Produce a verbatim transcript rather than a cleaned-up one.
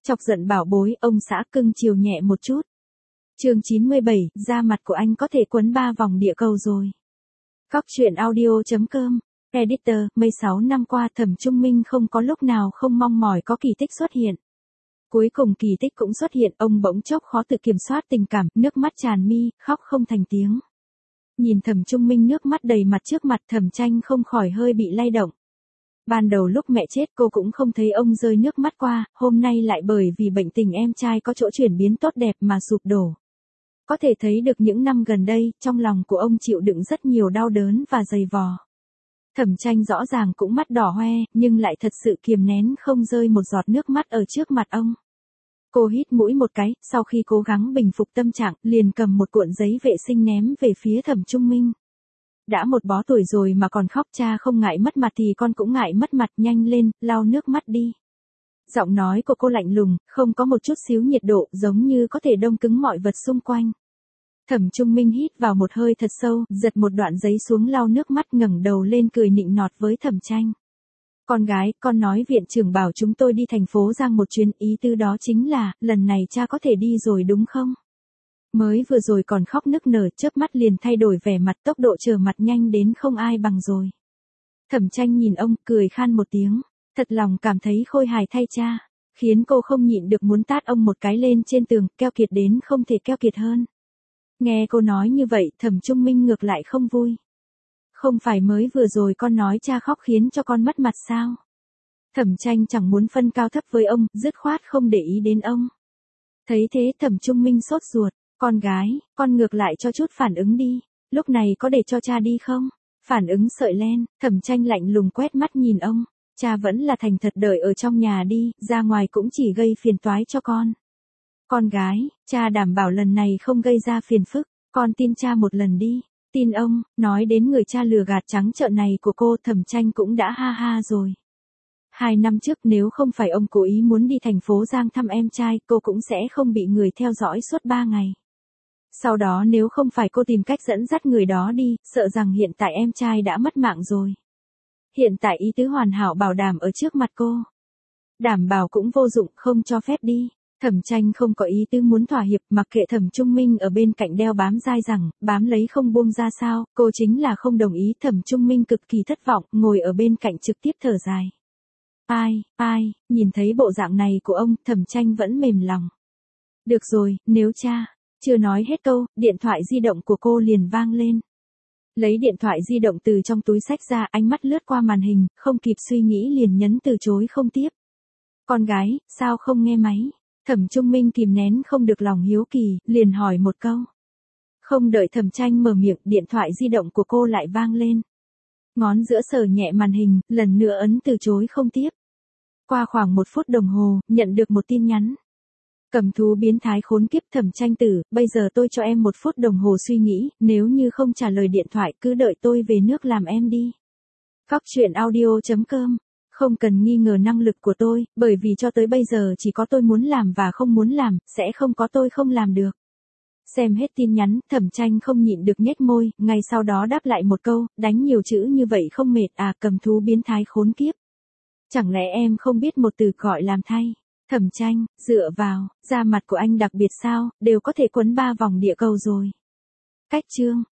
Chọc giận bảo bối, ông xã cưng chiều nhẹ một chút. Chương chín mươi bảy, da mặt của anh có thể quấn ba vòng địa cầu rồi. Góc truyện audio chấm com, Editor, mười sáu năm qua Thẩm Trung Minh không có lúc nào không mong mỏi có kỳ tích xuất hiện. Cuối cùng kỳ tích cũng xuất hiện, ông bỗng chốc khó tự kiểm soát tình cảm, nước mắt tràn mi, khóc không thành tiếng. Nhìn Thẩm Trung Minh nước mắt đầy mặt trước mặt, Thẩm Tranh không khỏi hơi bị lay động. Ban đầu lúc mẹ chết cô cũng không thấy ông rơi nước mắt qua, hôm nay lại bởi vì bệnh tình em trai có chỗ chuyển biến tốt đẹp mà sụp đổ. Có thể thấy được những năm gần đây, trong lòng của ông chịu đựng rất nhiều đau đớn và dày vò. Thẩm Tranh rõ ràng cũng mắt đỏ hoe, nhưng lại thật sự kiềm nén không rơi một giọt nước mắt ở trước mặt ông. Cô hít mũi một cái, sau khi cố gắng bình phục tâm trạng, liền cầm một cuộn giấy vệ sinh ném về phía Thẩm Trung Minh. Đã một bó tuổi rồi mà còn khóc, cha không ngại mất mặt thì con cũng ngại mất mặt, nhanh lên, lau nước mắt đi. Giọng nói của cô lạnh lùng, không có một chút xíu nhiệt độ, giống như có thể đông cứng mọi vật xung quanh. Thẩm Trung Minh hít vào một hơi thật sâu, giật một đoạn giấy xuống lau nước mắt, ngẩng đầu lên cười nịnh nọt với Thẩm Tranh. Con gái, con nói viện trưởng bảo chúng tôi đi thành phố Giang một chuyến, ý tư đó chính là, lần này cha có thể đi rồi đúng không? Mới vừa rồi còn khóc nức nở, chớp mắt liền thay đổi vẻ mặt, tốc độ trở mặt nhanh đến không ai bằng rồi. Thẩm Tranh nhìn ông, cười khan một tiếng, thật lòng cảm thấy khôi hài thay cha, khiến cô không nhịn được muốn tát ông một cái lên trên tường, keo kiệt đến không thể keo kiệt hơn. Nghe cô nói như vậy, Thẩm Trung Minh ngược lại không vui. Không phải mới vừa rồi con nói cha khóc khiến cho con mất mặt sao? Thẩm Tranh chẳng muốn phân cao thấp với ông, dứt khoát không để ý đến ông. Thấy thế Thẩm Trung Minh sốt ruột, con gái, con ngược lại cho chút phản ứng đi, lúc này có để cho cha đi không? Phản ứng sợi len, Thẩm Tranh lạnh lùng quét mắt nhìn ông, cha vẫn là thành thật đợi ở trong nhà đi, ra ngoài cũng chỉ gây phiền toái cho con. Con gái, cha đảm bảo lần này không gây ra phiền phức, con tin cha một lần đi. Tin ông, nói đến người cha lừa gạt trắng trợn này của cô, Thẩm Tranh cũng đã ha ha rồi. Hai năm trước nếu không phải ông cố ý muốn đi thành phố Giang thăm em trai, cô cũng sẽ không bị người theo dõi suốt ba ngày. Sau đó nếu không phải cô tìm cách dẫn dắt người đó đi, sợ rằng hiện tại em trai đã mất mạng rồi. Hiện tại ý tứ hoàn hảo bảo đảm ở trước mặt cô. Đảm bảo cũng vô dụng, không cho phép đi. Thẩm Tranh không có ý tứ muốn thỏa hiệp, mặc kệ Thẩm Trung Minh ở bên cạnh đeo bám dai rằng, bám lấy không buông ra sao, cô chính là không đồng ý. Thẩm Trung Minh cực kỳ thất vọng, ngồi ở bên cạnh trực tiếp thở dài. Ai, ai, nhìn thấy bộ dạng này của ông, Thẩm Tranh vẫn mềm lòng. Được rồi, nếu cha, chưa nói hết câu, điện thoại di động của cô liền vang lên. Lấy điện thoại di động từ trong túi xách ra, ánh mắt lướt qua màn hình, không kịp suy nghĩ liền nhấn từ chối không tiếp. Con gái, sao không nghe máy? Thẩm Trung Minh kìm nén không được lòng hiếu kỳ, liền hỏi một câu. Không đợi Thẩm Tranh mở miệng, điện thoại di động của cô lại vang lên. Ngón giữa sờ nhẹ màn hình, lần nữa ấn từ chối không tiếp. Qua khoảng một phút đồng hồ, nhận được một tin nhắn. Cầm thú biến thái khốn kiếp Thẩm Tranh tử, bây giờ tôi cho em một phút đồng hồ suy nghĩ, nếu như không trả lời điện thoại cứ đợi tôi về nước làm em đi. Góc truyện audio chấm com. Không cần nghi ngờ năng lực của tôi, bởi vì cho tới bây giờ chỉ có tôi muốn làm và không muốn làm, sẽ không có tôi không làm được. Xem hết tin nhắn, Thẩm Tranh không nhịn được nhếch môi, ngay sau đó đáp lại một câu, đánh nhiều chữ như vậy không mệt à, cầm thú biến thái khốn kiếp. Chẳng lẽ em không biết một từ gọi làm thay? Thẩm Tranh, dựa vào, da mặt của anh đặc biệt sao, đều có thể quấn ba vòng địa cầu rồi. Cách chương.